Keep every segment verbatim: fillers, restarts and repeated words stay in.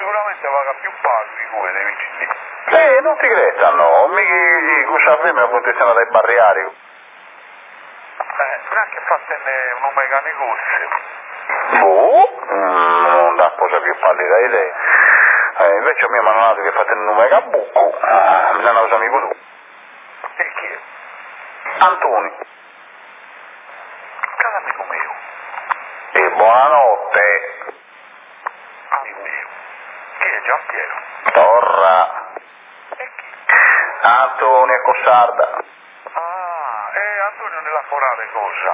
sicuramente paga più paghi come dei vicini. Eh, non ti credano, mi cosa prima condizione dai barriari. Eh, neanche fatene un mega negozio. Boh, mm, non da cosa più pallida idea. Eh, invece a me mi hanno dato che fate un mega buco, eh, mi hanno usato amico tu. E chi è? Antoni. Casa amico mio. E buonanotte. Amico mio. Chi è Giampiero? Torra. E chi? Antonio Cossarda. Ah, e Antonio nella corale cosa?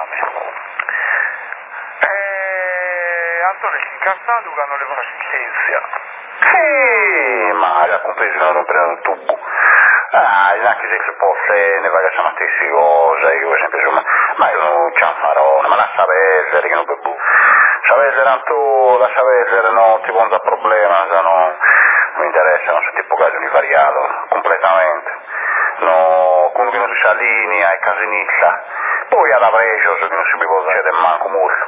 E Antonio si incartato che hanno le assistenza. Sì, ma già compreso non rompere un tubo. Ah, anche se si può se ne va a la stessa cosa, io sempre insomma, ma io non ce la farò, ma lascia vedere che non bevo. Sapere tanto, lascia vedere, no, ti pongo a problema, se no, non mi interessa, non so tipo caso di variato, completamente. No, quello che non si allinea è casinista. Poi alla precio, so che non si mi può succedere manco molto.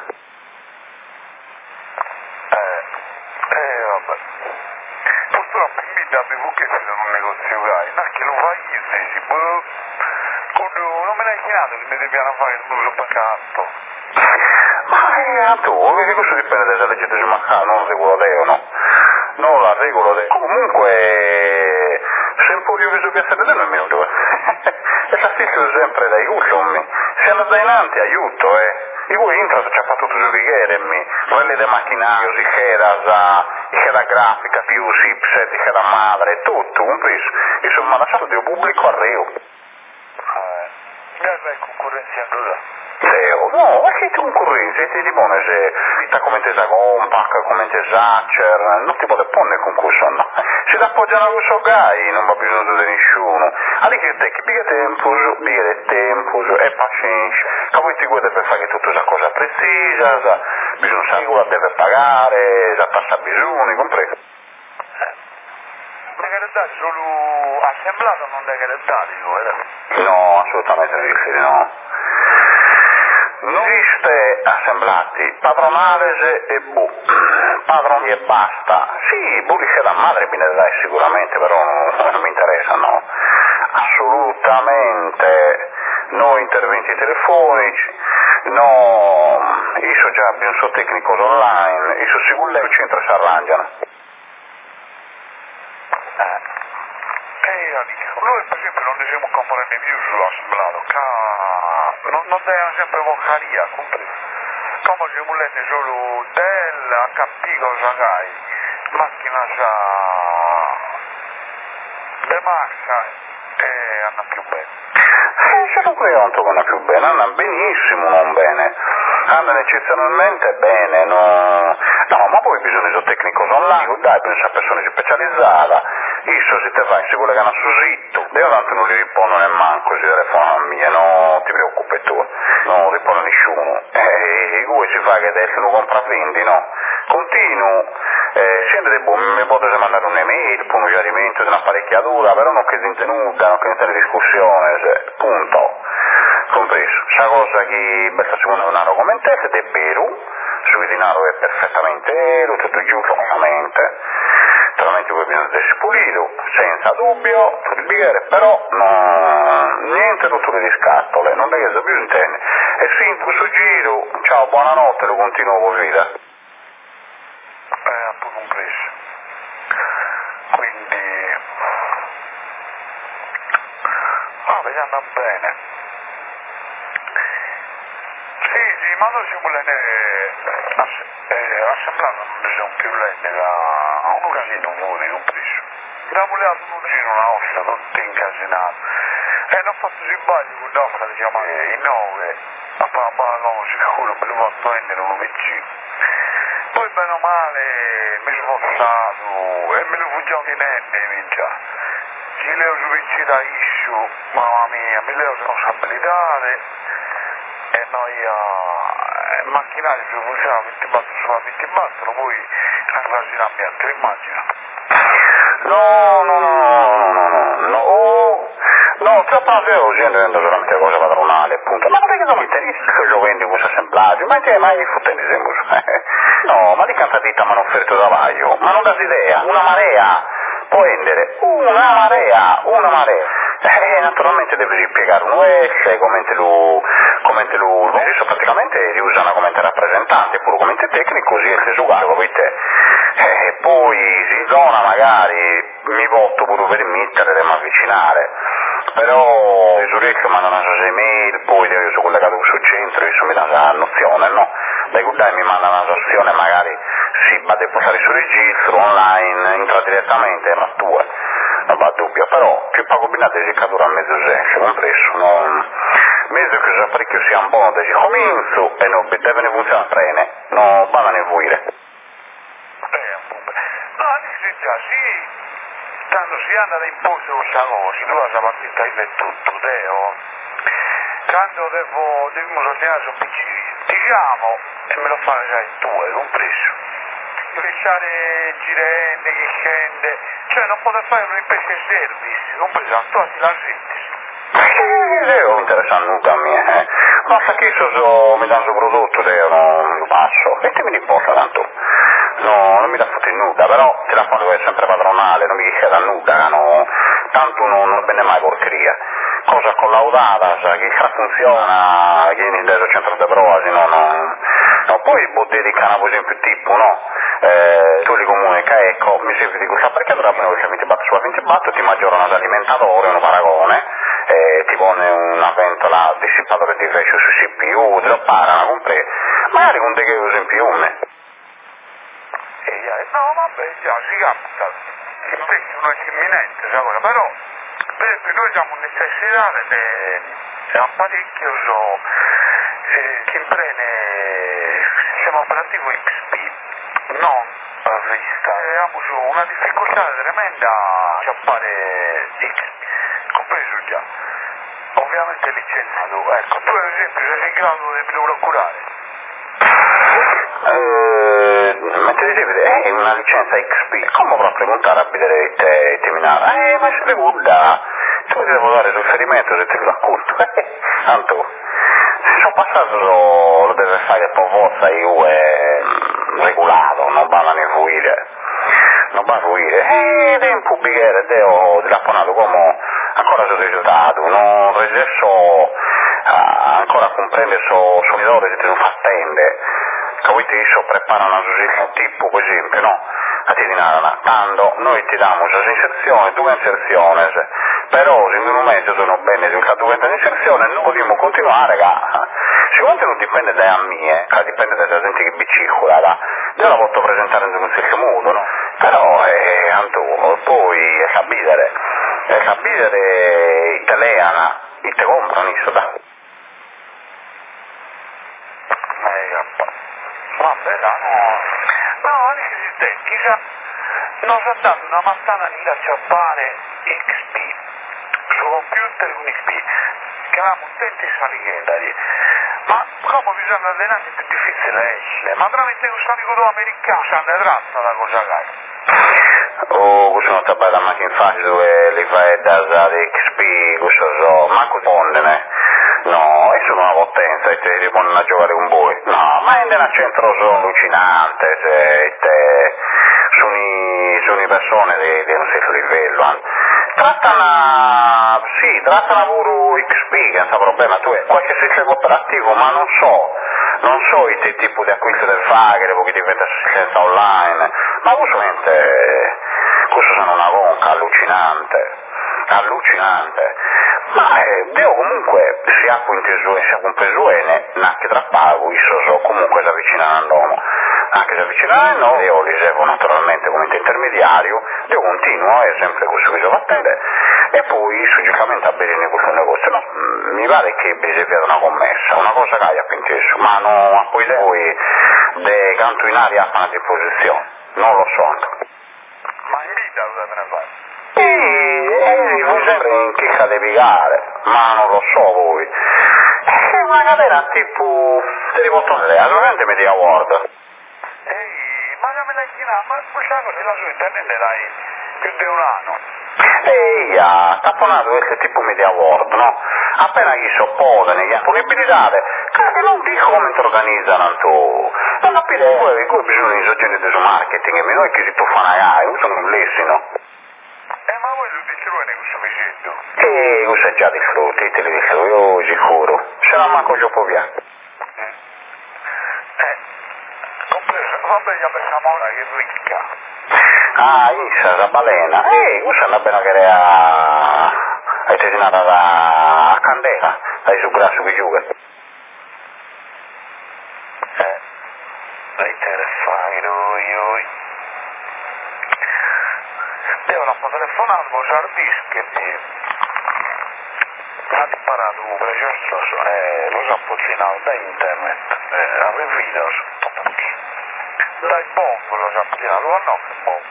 Eh, eh, vabbè. Purtroppo mi dà bevo che se non un negozio gai, ma che lo fai io, se si può... Quando non me l'hai chiesto che mi devi fare il muso pagato. Ma eh, tu, che questo dipende dalla legge di Macca, non regolo Deo, no? Non la regolo Deo. Comunque, se un po' di viso che essere non è mio due. E la stessa sempre da aiuto, mi. Se alla dainante aiuto, eh. E voi entrate, c'è fatto tutto il righere, mi. Quelle dei macchinario, si c'era, sa, c'era grafica, più chipset, c'era madre, tutto, un peso. Insomma, lasciato di pubblico a Rio. Eh, guarda il concorrenza allora. Zero. No, ma che concorrenza? Ti dimone se sta come te Compact, come te Zatcher, non ti può porre il concorso, no. Se ti appoggiano a questo gai non va bisogno di nessuno. Allora che te, che biga tempo, biga tempo e pazienza. Che poi ti guarda per fare tutta questa cosa precisa, sa, bisogna sapere, deve pagare, sa passa bisogno, compreso. Ma che le dai solo assemblato non è che le dai, vero? No, assolutamente sì, no. Non esiste assemblati, padronales e bu, padroni e basta. Sì, bu dice la madre mi ne dai sicuramente, però non, non mi interessa, no. Assolutamente no interventi telefonici, no, io già abbiamo so tecnico online, io sicuro che il centro si arrangiano. Eh. E io dico, noi per esempio non ne siamo componenti più sull'assemblato, che non, non devono sempre voccaria, compreso. Come se volete solo del acca pi cosa hai, macchina già de marcia e andrà più bene. Eh, se lo credo vanno più bene, andano benissimo, non bene. Andano eccezionalmente bene, no, no, ma poi bisogna di tecnico online, dai, bisogna persone specializzate, isso si te fai, si vuole che hanno su sito, io tanto non li rispondo neanche, si telefono a me, no, ti preoccupi tu, non rispondo nessuno, e voi si fa che adesso lo compra vendi, no, continuo, eh, siete dei buoni, mi potete mandare un'email, per un suggerimento di un'apparecchiatura, però non che si intenuta, non che si intende discussione, se, punto. Compreso. Sa cosa che basta secondo un aro come te, ed è vero, su di naro è perfettamente vero, tutto giusto, ovviamente. Naturalmente voi bisogna essere pulito, senza dubbio, il bicchiere, però no, niente rotture di scatole, non è che se più intende. E sì, in questo giro, ciao, buonanotte, lo continuo così, da. Eh, appunto un preso. Quindi... Ah, vedi, andrà bene. Sì, sì, ma noi siamo le eh, assemblato non ne siamo più lente a un casino muore, compreso. Da voleva un giro una volta, tutti incasinato. E non ho fatto si sbaglio con l'altra, diciamo, in nove, a fare la sicuro, me lo vado a prendere un vicino. Poi bene o male mi sono forzato e me lo fuggiamo di nenne, già. Ci leo su vicino da issue, mamma mia, mi leo responsabilità. E noi a uh, macchinari se facciamo venti batte sulla venti batte, poi anche la ambiente, immagino. No, no, no, no, no, no, no, No, troppo io gente solamente cose padronali, appunto. Ma non è che non mi interessa che io vendi questo assemblaggio, ma che mai fotteni sempre. No, ma di cantadita mi hanno offerto da vaio, ma non das idea, una marea può vendere, una marea, una marea. E naturalmente devi spiegare un U S, come te lo, come te lo, adesso praticamente li usano come rappresentante, pure come tecnico, così è il uguale, capite? E poi si zona magari mi voto pure per mettere e mi avvicinare, però il giudice mi mandano una email, poi io sono collegato sul centro, io mi danno la nozione, no? Dai guardai mi mandano una nozione, magari si va a deposare sul registro, online, entra direttamente, ma tua. Non va dubbio, però più pago binate si cadura a mezzo senso, compreso, non... mezzo che già parecchio sia un buono da comincio e non deve ne funzionare trene, non va a ne vuire. Eh, no, dice già, sì, tanto si anda in posto questa cosa, tu la partita in tutto, Deo, quando devo, dobbiamo ordinare su P C, diciamo, e me lo fare già in due, compreso. Lasciare girende, che scende, cioè non poter fare un'impresa di service, compreso, tu ti la senti. Non mi interessa nulla a me, eh. Basta che io so, mi danno il prodotto, io non lo passo, e che mi importa tanto? No, non mi dà foto in nulla, però te la quando è sempre padronale, non mi chiede nulla, no, tanto non, non bene mai porcheria. Cosa collaudata, che funziona, che in il centro di prova, no, no, no, poi può dedicare per esempio tipo, no? Eh, tu li comunica, ecco, mi serve di questa perché dovrebbero che mi ti batto sulla finta batto, ti maggiorano l'alimentatore, un paragone, eh, ti pone una ventola dissipatore di fresco su C P U, te lo parano, compre, magari con te che usi in più, me. Eh, no, vabbè, già, si capita, il testo non è imminente, sai, però, per esempio, noi siamo in necessità di un parecchio, so, eh, che prende il sistema operativo X P, non rivista, abbiamo su una difficoltà tremenda a chiappare X P, compreso già, ovviamente licenziato, ecco, tu per esempio sei in grado di procurare? Eh, ma ti dicevi, è una licenza X P, come potrò preguntare a vedere te terminare? Eh, ma se le vuole, tu mi devo dare il riferimento se te lo racconto, eh, tanto, se sono passato lo deve fare per forza io è regolato, non va a ne fuire, non va a fuire, eh, è un pubblico, devo dilaponato come ancora sono risultato, non riesco a ancora a comprendere so sonidore che te lo fa attendere. Capite, io preparo una giudizione tipo, per esempio, no? A ti dinare quando noi ti diamo questa inserzione, due inserzioni, però se in un momento sono bene risultato due inserzioni, non possiamo continuare, che sicuramente non dipende da me, che dipende da gente che biciccola, io la posso presentare in un certo modo, no? Però, eh, Antonio, poi è capire, è capire italiana, e te comprano, isso, da. Vabbè, no, no, anche se te, chissà, non so dato una mattina lì a chiappare X P, su computer con X P, chiamiamo utenti saligheri, ma come bisogna allenare è più difficile essere, ma tramite un saligodo americano si ne tratta da cosa che oh, questo non sta bene la macchina facile dove li fai da usare X P, questo so, manco pondene. No, e sono una potenza e te si pongono a giocare con voi. No, ma in un centro sono allucinante, se te sono i, sono i persone di, di un certo livello. Eh. Trattano, sì, trattano pure X P, che non c'è problema, tu hai qualche sistema cooperativo, ma non so, non so i te tipo di acquisto del faghere, perché diventa assistenza online, ma usualmente, questo sono una conca allucinante, allucinante. Ma eh, Dio comunque si ha compreso si ha compreso bene, anche tra pago, io so comunque si avvicinano all'uomo, anche si avvicinano, io li servo naturalmente come intermediario, io continuo, è sempre questo che si va a attendere, e poi soggettivamente a bene questo negozio, no, mi pare che bisogna una commessa, una cosa che hai a pensato, ma non a poi voi dei canto in aria a disposizione, non lo so. ma in vita lo deve fare? Sì, eh, voi sempre in chicca di picare, ma non lo so voi. È una catena tipo, te li posso dire, naturalmente mi dia Word. Ehi, ma me la china, ma questa cosa la su internet dai, più di un anno. E ja, tapponato questo tipo media award, no? Appena gli sopportano, gli disponibilità, che non dico come si organizzano tu. Non capire poi che bisogna di soggetti su marketing, e non è che si può fare una gara, non sono complessi, no? Eh, ma voi lo dite voi ne questo facendo? E questo già di frutti, te li dico io sicuro. Se non manco io può via. Eh, compreso, vabbè, io pensiamo ora che è ricca. Ah, Issa, la balena. Eh, questa è una bella che era... Hai tesinata da candela, dai su grasso che giuga. Eh, dai telefoni, oi. Devo una telefonare, ma c'è il disco e... Ha disparato un precioso, eh, lo so puzzinato da internet, eh, a video, dai bombo lo so puzzinato, ma no che bombo.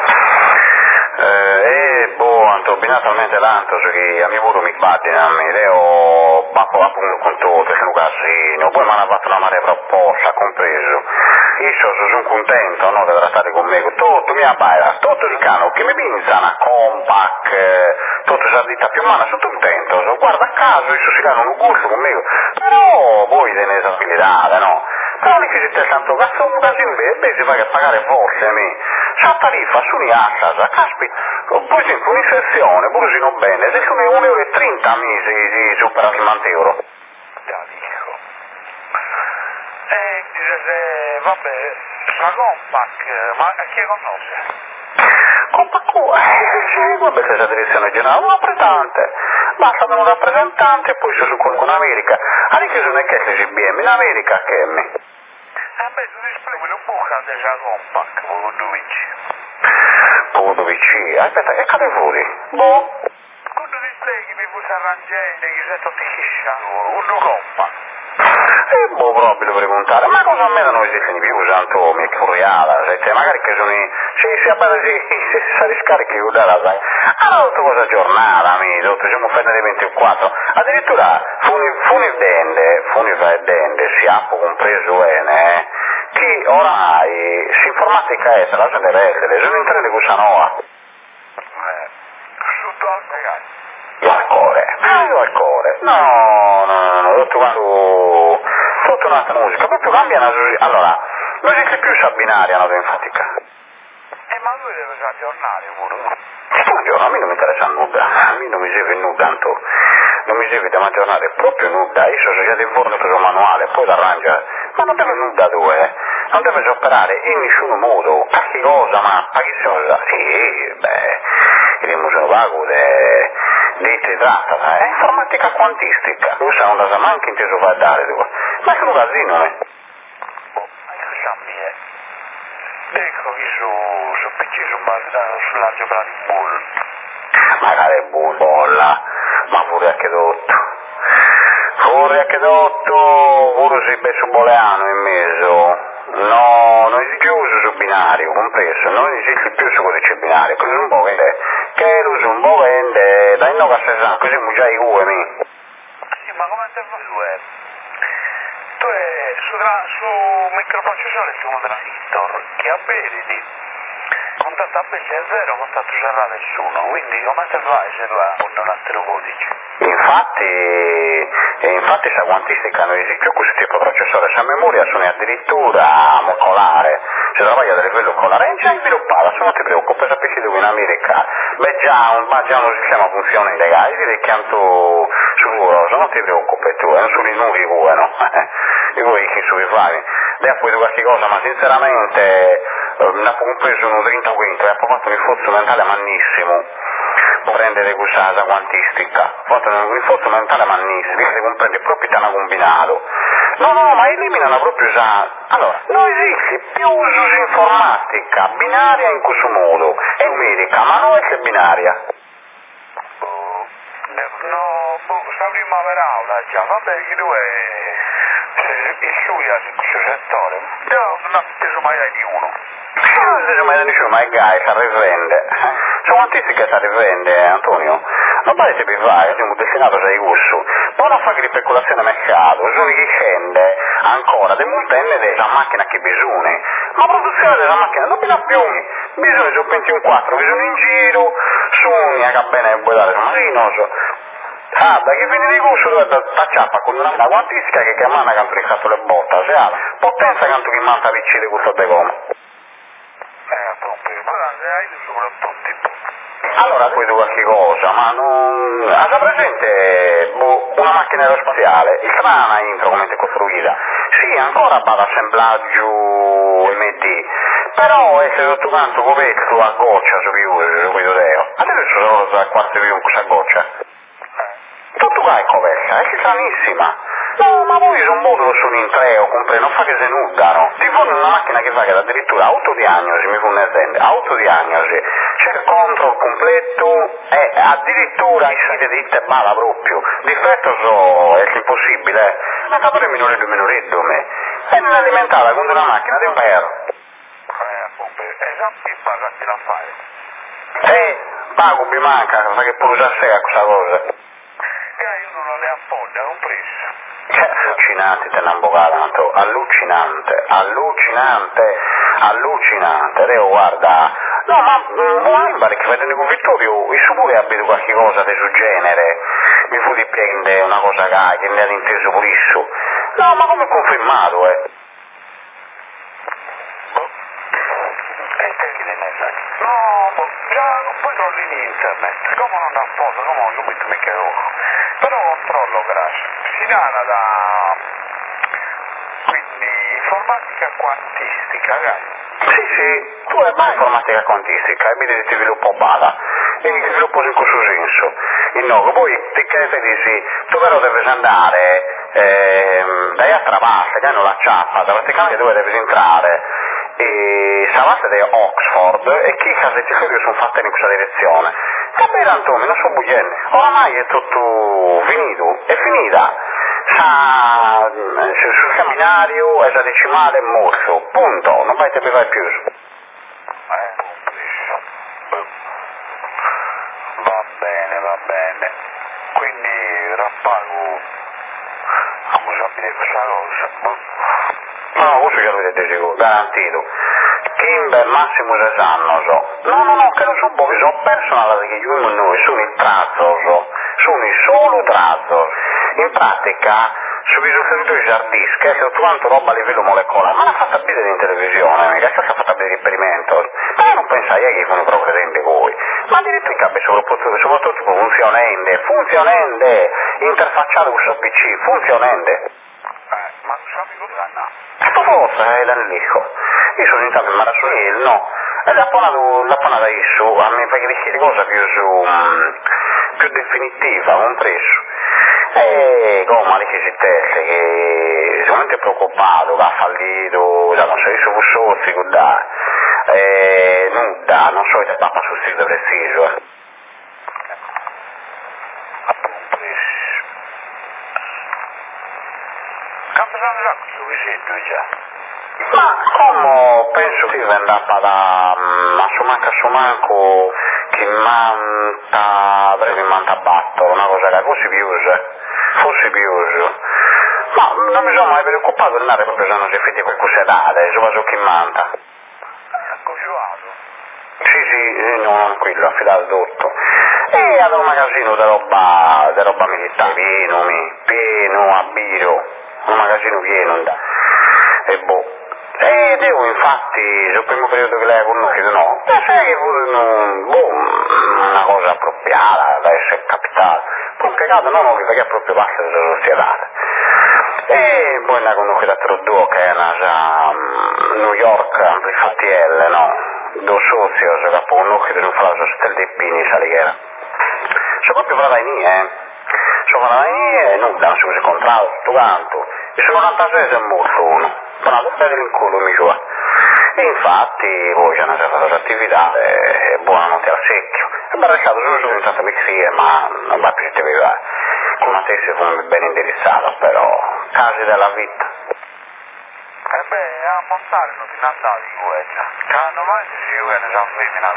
Eh, e boh, hanno combinato tanto, cioè che a mio modo mi batte, a me, io bappo appunto con tutto, sono casino, poi mi hanno fatto una marea proposta, compreso. Io sono contento, no, di trattare con me, tutto mi abbaia, tutto di cano, che mi pinza una compact, eh, tutto si dita più mano, sono contento, so, guarda a caso, io si danno un gusto con me, però voi tenete tranquillità, no? Però lì che siete tanto cazzo un casino, beh, si fa che pagare forse, me. C'ha tariffa su un'assa, caspita, per esempio un'infezione, pure se non bene, se sono un euro e trenta mesi di supera il euro. Già dico. E dice se, vabbè, la compact, ma chi conosce? Compact, eh, sì, vabbè, se la direzione generale, un rappresentante, basta da un rappresentante e poi si su con America, anche se non è che si C B M, in America che mi. Eh beh, tu display quello buca della compact, quello dodici. Quello dodici, aspetta, che cade fuori? Boh. Quello display che mi puse arrangente, che sei tutti schisciano, quello compact. E boh, proprio dovrei contare, ma cosa a me non esiste di più, santo, mi è curiale, cioè, magari che sono i... Se si appena si, si, si riscarichi con la sai. Ah, tutto cosa giornata, mi, tutto, siamo fatti dei ventiquattro. Addirittura, funi dende, funi e dende, si ha compreso bene, eh, che orai, si informatica è, la gente rende, le sono entrate con Sanoa. Eh, sotto al ragazzi. Io al cuore, ah, io al cuore, no, no, no, no, tutto quanto, tutta un'altra musica, proprio cambia la, allora, non esiste più sta binaria, no, infatica. Eh, ma lui deve aggiornare pure. Buongiorno, a me non mi interessa nulla, a me non mi serve nulla, tanto, non mi serve da aggiornare proprio nulla, io sono già di forno preso manuale, poi l'arrangia, ma non deve nulla due, non deve operare in nessun modo, a che cosa, ma a che cosa? Sì, beh, il museo vago è... di si tratta, è informatica quantistica, non sa, non sa manco inteso fare dare, ma è un casino, eh. Oh, ecco Sammy, ecco che su, su P C, su Mazda, sulla giocata di bull. Magari bull, bolla, ma pure anche tutto. Pure anche tutto, pure si beso boleano in mezzo. No, non esiste più su binario, compreso, non esiste più su codice binario, così un po' vende, che lo su un po' vende, dai no cassesano, così mu già i U M I. Sì, ma come te fai due? Tu è su, tra, su microprocessore su un transistor che a Beridi contatto a B C è zero, contatto c'era nessuno, quindi come te fai se tu hai un altro codice? Infatti, e infatti sa quantistica non esiste più questo tipo di processore, sa memoria sono addirittura mocolare, se lavora delle quello colare, è già sviluppata, se non ti preoccupi, sapessi dove in America, beh già un, già un sistema funziona illegale, direi che anto sicuro, se non ti preoccupi tu, non sono i nuovi voi, no? E voi che su i fai, beh poi qualche cosa, ma sinceramente, ne ho compreso uno trenta quinto e ha fatto un sforzo mentale mannissimo. Prendere questa quantistica, fatto un sforzo mentale mannissimo, si comprende proprio da una combinato. No, no, ma eliminano proprio già. Allora, non esiste più uso informatica binaria in questo modo, è numerica, ma non è binaria. Oh, no, boh, sta primavera aula già, vabbè che tu è il studio in questo settore, io non ho preso mai di uno. Non si mai nessuno, ma è gai, si rivende. Sono quantistica si rivende, Antonio. Non pare se vi fai, siamo destinato a gusto. Poi non fa che speculazione a mercato, sono chi scende ancora, del multenne della macchina che bisogna. Ma la produzione della macchina non mi dà più, bisogna su ventiquattro, bisogna in giro, su una che bene vuoi dare, ma sì, non so. Ah, da che viene di corso dove t'acciappa con una guantistica che chiamana canto di fatto le botte, se ha, potenza canto che manta vicino questo de come. Eh, proprio, ma hai soprattutto. Allora, poi qualche cosa, ma non... Ha già presente boh, una macchina aerospaziale, il strana intro come è costruita, sì, ancora va d'assemblaggio M D, però essere tutto quanto coperto a goccia su più, su quello deo. Adesso sono da quarto più con questa goccia. Tutto qua è coperta, è stranissima. No, ma voi sono modulo su un intreo, compre, non fa che se nuddano. Ti fanno una macchina che fa che addirittura autodiagnosi, mi fu un'azienda, autodiagnosi, c'è il control completo e addirittura i siti di te bala proprio. Difetto so, è impossibile. Ma capire minore di minore me. E non è alimentata con una macchina di un perro. Eh, appunto, esatto, il parrati la fare. Eh, pago mi manca, sa che pure già sei a questa cosa. Che io non le appoggio, non preso. Allucinante, te n'ambogalato, allucinante, allucinante, allucinante, Leo guarda, no ma non mi pare che vedendo con Vittorio, il suo pure abito qualche cosa di suo genere, mi fu di prendere una cosa che, che mi ha inteso pure isso, no ma come confermato eh. E te che ne sai? No, boh, già, poi trovo in internet, come non appoggio, non ho subito mica loro, però controllo grazie. Si dà da quindi informatica quantistica, ragazzi. Sì, sì, tu hai mai informatica quantistica, hai di sviluppo bada, e di sviluppo in questo senso. Il no, poi ti chiede dici, tu però devi andare ehm, dai altra parte, che hanno la ciappa, praticamente dove devi entrare, e la base di Oxford, e chi case ti sono fatte in questa direzione. Capire Antonio, non so bugliene, oramai è tutto finito, è finita. Sa, sul seminario è da decimale morso, punto, non vai a sapere più. Eh, compreso. Va bene, va bene. Quindi rappago a sapere questa cosa. No, questo che avete sicuro, garantito. Kimber Massimo Cesano, so. No, no, no, che non so voi, sono personale che io noi sono il trazzo, so. Sono il solo trazzo. In pratica, su risultati di hard disk, è tutto quanto roba a livello molecolare, ma l'ha fatta vedere in televisione, mica è stata fatta vedere esperimento. Ma non pensai che sono proprio presente voi. Ma addirittura capisce soprattutto, soprattutto funzionante, funzionante, interfacciato con questo P C, funzionante. Eh, ma sappi cosa no? Sto forza è l'annico. Io sono intanto in Marasuniel, no. E l'ha appena isso, a me perché richiede cosa più su, um, più definitiva, compreso. E come le chiesi teste che sicuramente preoccupato, che ha fallito, già non so, io sono sozzi, guarda, e non da, non so se papà sul sito preciso, eh. Appunto, quanto sono già questo visito già? Ma come penso che andava da um, a Sumanca a Sumanco che manta, avrei manta batto, una cosa che così più usa. Forse più uso. Ma non mi sono mai preoccupato di andare proprio se non si fede per queste date, so so chi manta. Così vado? Sì, sì, non quello, affidato tutto. E ad un magazzino di roba, di roba militare, pieno, mi, pieno a biro, un magazzino pieno, da. E boh. E devo infatti, sul primo periodo che lei ha conosciuto, no, e sai che non, boh, una cosa appropriata da essere capitata. Poi peccato no, non perché è proprio parte della società. E poi la conosco da Trudeau che è una um, New York Amplifatielle, no? Due soci che poi conosco di un fraso stel dei pini, sai che era. Sono proprio fratelli, eh? Sono fratelli e non danno su incontrato tutto quanto. E sono novantasei è morto uno. Però non per il culo mi sua. E infatti poi c'è una certa attività e buonanotte al secchio. E mi ha lasciato solo su intanto mixie, ma non va più di te come te si fu ben indirizzata, però casi della vita. E beh, a montare non ti nascava di guerra. Quando mai si viene già femmina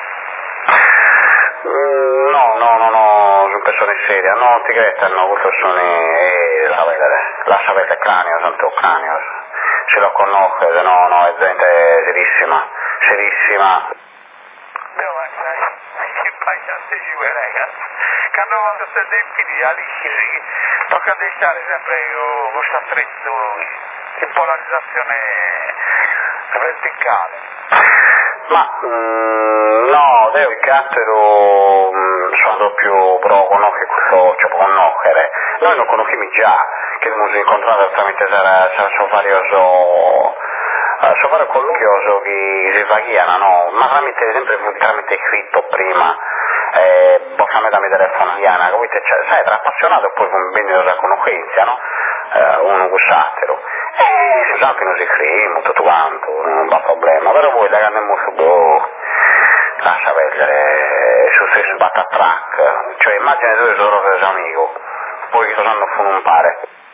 mm, No, no, no, no, sono persone serie, no, ti credo, no, queste sono eh, la sapete, la sapete cranio, santo cranio. ce lo conosce, no, no, è gente serissima, serissima. Beh, ma sai, che paese ci vuoi, ragazzi? Quando vado a stare di Alice, tocca lasciare sempre io questo stretto di polarizzazione verticale. Ma mm, no, devo che altro mm, sono più pro conoscere questo, cioè conoscere. Noi non conosciamo già, che abbiamo incontrato tramite il varioso, so fare colloquioso che si paghiano, no? Ma tramite, sempre tramite scritto prima, eh, bossame da mia telefoniana, capite? Cioè, sai, tra appassionato e poi con bene la conoscenza, no? Eh, uno con l'altro. E si sa che non si scrive, tutto quanto, non va problema, però voi da che andiamo subito, lascia perdere, su se si batte a track, cioè immagina due sono per amico, poi che sanno funumpare.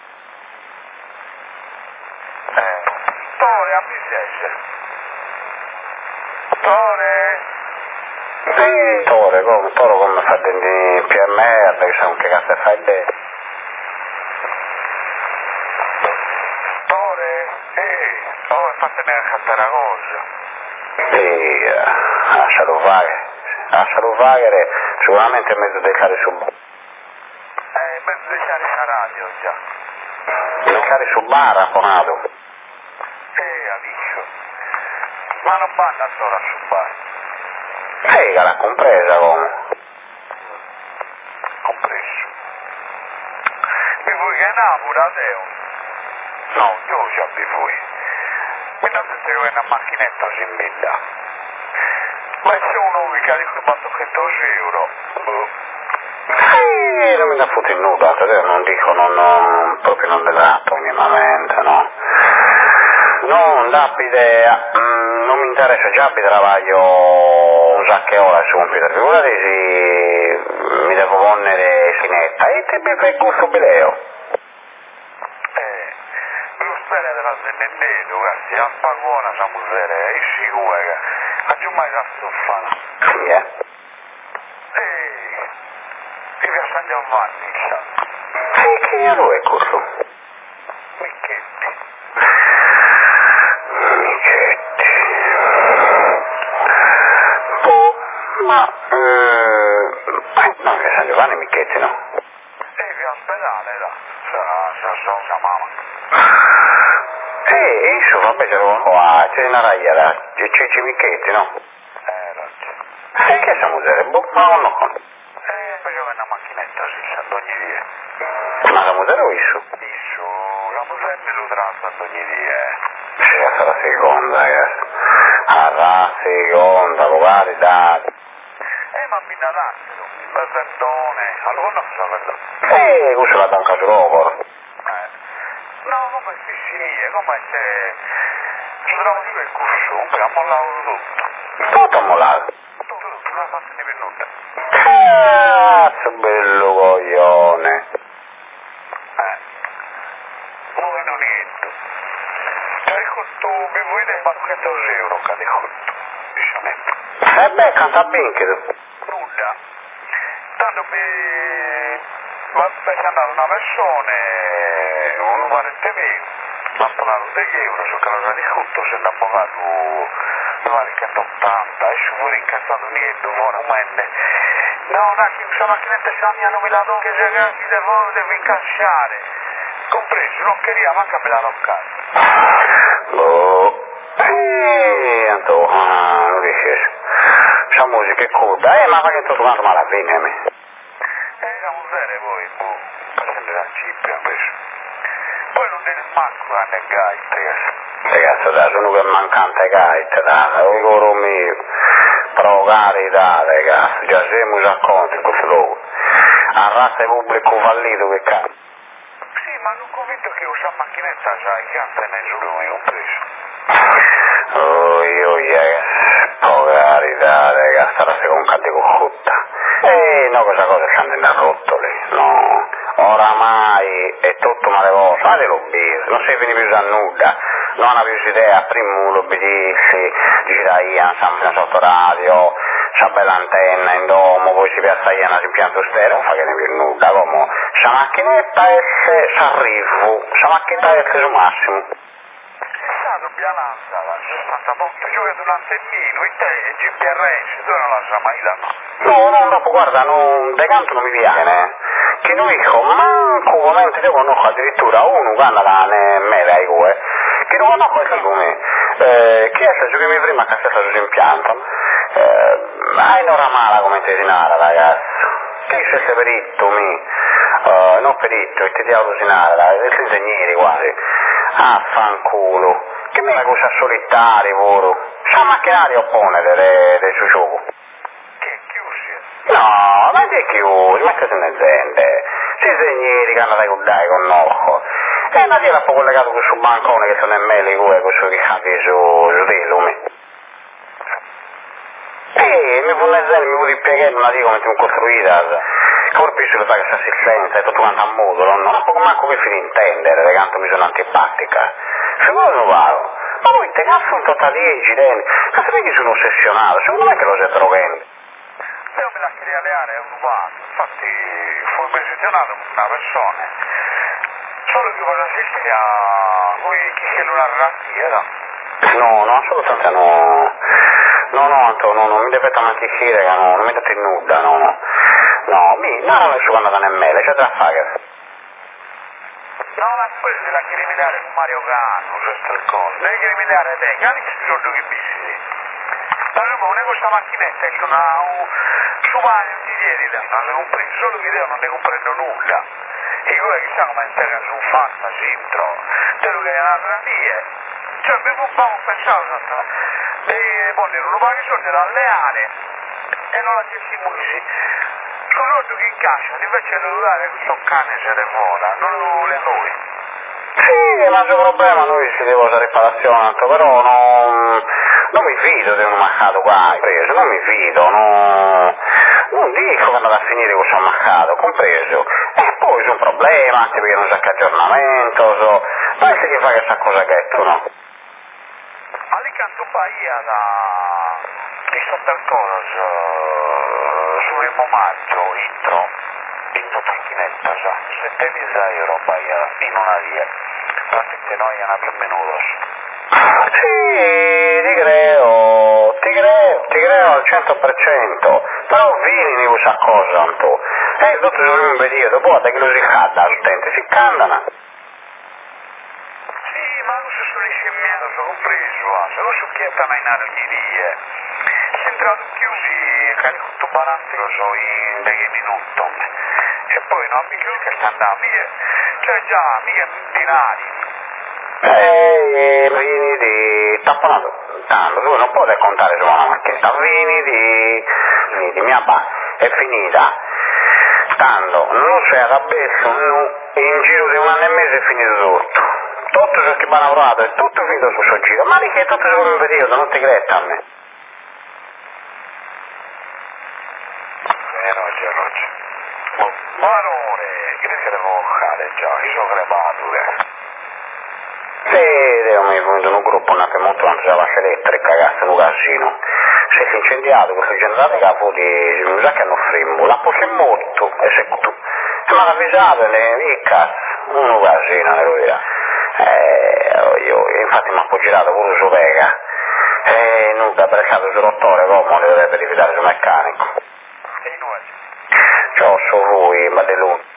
Eh, Tore, a mi piace. Tore? Sì, Tore, come, Tore come fa di P M R, che sa che cazzo fai dentro. Tore? Eh, Tore, fatemi cantare una cosa. Sì, eh, lascialo fare, lascialo fare, sicuramente è mezzo del cari su... Eh, mezzo di chiari la radio già. Del cari su bar, apponato. Eh, amico. Ma non banda solo a su bar. Sì, che l'ha compresa come. Compreso. Mi vuoi che Napoli, Adeo? No, io già vi vuoi. Mi non sento che una macchinetta si imbinda. Ma se uno che ha ricordato quattordici euro. Boh. Sì, non mi dà foto in nuda, non dico, non, non, proprio non l'esatto minimamente, no. Non dà idea, mm, non mi interessa, già vi travaglio un sacco ore su computer, figurati se mi devo ponere skinetta, e te mi fai gusto bileo. Eh, lo spero della sennendedo, cazzi, a spagona sa musere, e sicura che a giù mai la stuffana. Sì, eh. Eh, vive a San Giovanni, sa. Sì, che io è questo? Micchetti. Michetti. Ma, eh, no, che San Giovanni Michetti, no? E via ospedale, là. Sa, sa, sa, sa mamma. Eh, io vabbè, ce l'ho qua, c'è una raglia, c'è Cicci Michetti, no? Eh, ragione. E che siamo usare? Boh, ma non lo conosco. Eh, perché è una macchinetta, si sa, ad ogni via. Ma siamo usare o isso? Isso, la musetta lo tratta ad ogni via. Sì, questa è la seconda, ragazzi. Ah, la seconda, magari, dai. Eh, ma mi da l'assero, la sardone, allora non so quello. Eh, questo la banca sull'opera. Eh. No, come si sì, come se... Ci trovo io il corso, comunque ha mollato tutto. Tutto mollato. Tutto, tutto, non ha fatto né minuta. Cazzo, bello coglione. Eh. Voi non niente. Cioè, questo mi vuoi dai quattrocento euro, che di conto, diciamo. E beh, canta bene che tu. Nulla. Tanto per... Ma per andare una persona, uno parente mio, mi ha pagato degli euro, so che l'ho di conto, se l'ha pagato, mi vale che ottanta, e ci vuole incassato niente, fuori un mende. No, no, questa macchinetta se mi hanno nominato che se ragazzi devo, devo incassare. Compreso, non queria manca me la loccare. Boh. Eh, Anto, non riesci. Questa musica è coda, eh, ma fa che tutto quanto male avviene a me. Eh, la musere voi, boh, facendo la cipria, questo. Poi non deve manco a negare, ragazzi. Ragazzi, dai, sono che mancante gaita, dai, o loro mio. Provare, dai, ragazzi, già siamo già contro questo luogo. A razza pubblico fallito che cazzo. Sì, ma non convinto che questa macchinetta c'ha i cazzo nei giorni, non preso. Oh, io, ragazzi, provare, dai, ragazzi, la seconda cade con cotta. Eh, no, questa cosa sta andando a rotoli, no. Oramai è tutto malevoso, fate l'obiettivo, non si viene più a nulla. Non avevo più idea, prima l'obiettivo, gira Ian, sempre sotto radio, c'ha bella antenna in domo, poi si piazza Ian all'impianto stereo, non fa che ne più nulla, come, c'ha macchinetta S, c'ha arrivo, c'ha macchinetta S su massimo. Biananza, la sostanza molto giocato un antennino, e te G P R S, tu non la sai mai da no? No, no, dopo guarda, non, de canto non mi viene, che tu dico, manco ovviamente io conosco addirittura uno che anda ne mele ai due, che non conosco anche come, eh, che è stato che mi prima che è stato impianto, eh, hai un'ora mala come te dinara ragazzi, che sei perito mi, uh, non perito, e ti dia usinare, dai, sei ingegneri quasi, ah fanculo, che mi è una cosa solitaria, voro, sa macchinaria oppone del suo gioco. No, ma che chiusi, ma che se ne sente? Ci segneri che hanno da guardare con l'occhio. E una tira un po' collegato con questo bancone che sono in mele con questo che cade su, su di lui. E mi vuole dire, mi vuole spiegare una di come ti ho costruita. Corpisce lo sa che sta assistenza, è tutto quanto a modo, non ho poco manco che fino intendere, che tanto mi sono antipatica. Secondo me vado. Ma voi te cazzo sono totali e gireni? Ma sapete che sono ossessionato? Secondo me che lo siete rogando. Io me la quería leare è rubato, infatti fu posizionato con una persona, solo che quando si a voi chi se non arrangiera. No, no, assolutamente no. No, no, Anto, no, non mi deve tamatticire, che no, non mi date nuda, no, no. No, mi, non ho messo quando da nemmeno, c'è da fare. No, ma poi se la criminale con Mario Cano, questo è il coso. Devi criminale te, che anche si sono che bissi. Ma non è questa macchinetta che ha un sumario di ieri, non ne comprendo, solo che io non ne comprendo nulla. E come chissà come integra su fatta, sintro, quello che è una terapia. Cioè, mi abbiamo pensato, e poi non paghi soldi da leale e non la gestiamo così. Con l'ordo che incasciano, invece di dare questo cane se ne vola, non lo vuole noi. Sì, ma c'è un problema, noi si deve usare riparazione, però non, non mi fido di un mercato qua, preso, non mi fido, non, non dico che andate a finire questo mercato, compreso. E poi c'è un problema, ti vedono un sacco aggiornamento, so, ma se ti fa questa cosa che tu no? Ma lì canto Bahia da di Sotterconos uh, sul primo maggio, intro, intro macchinetta, sa, settemila euro Bahia in una via. Praticamente noi hanno più minutos. Sì, ti credo, ti credo, ti credo al cento per cento, però vieni di questa cosa, Anto. E tutto il primo periodo, poi da che lo si canta, l'utente si cantano. Sì, ma non si sono scemmiato, sono compreso, se non si chietano in argherie. Si entrato chiusi, carico tutto barante, lo so, in dei minuti. E poi non mi chiuso che sta andando, mica, cioè già, mica binari. E vieni di tapponato, tanto, lui non può contare su una macchinetta, vieni di, vieni di mia ba, è finita, tanto, non c'è adesso, no, in giro di un anno e mese è finito tutto, tutto ciò che mi ha lavorato è tutto finito su questo giro, ma lì che è tutto il periodo, non ti credi a me. Eh no, c'è oggi. Marone, che ne devo fare già, io sono crepato, eh. Sì, mi è venuto in un gruppo, nato molto tanto la vasca elettrica, ragazzi, in un casino. Si è incendiato questo generale che ha avuto, mi sa che hanno frimbo, l'ha posto molto, e se tu. E mi ha avvisato, e cazzo, un casino, devo dire. E io, infatti mi ha poi girato pure su Vega. E nulla, per caso su rottore, come le dovrebbe rifidare sul meccanico. E noi? Ciao, su lui, ma di lui.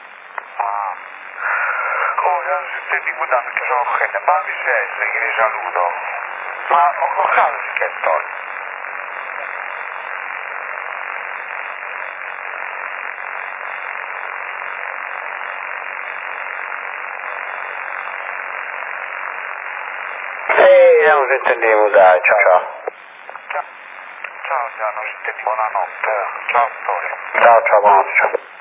Senti, guardando che sono gente, ma mi sei che li saluto, ma ho collocato che torno. Sì, non ci intendiamo, dai, ciao ciao. Ciao, ciao, ciao, non ci intendiamo, buonanotte, ciao Antonio. Ciao ciao, buonanotte, ciao.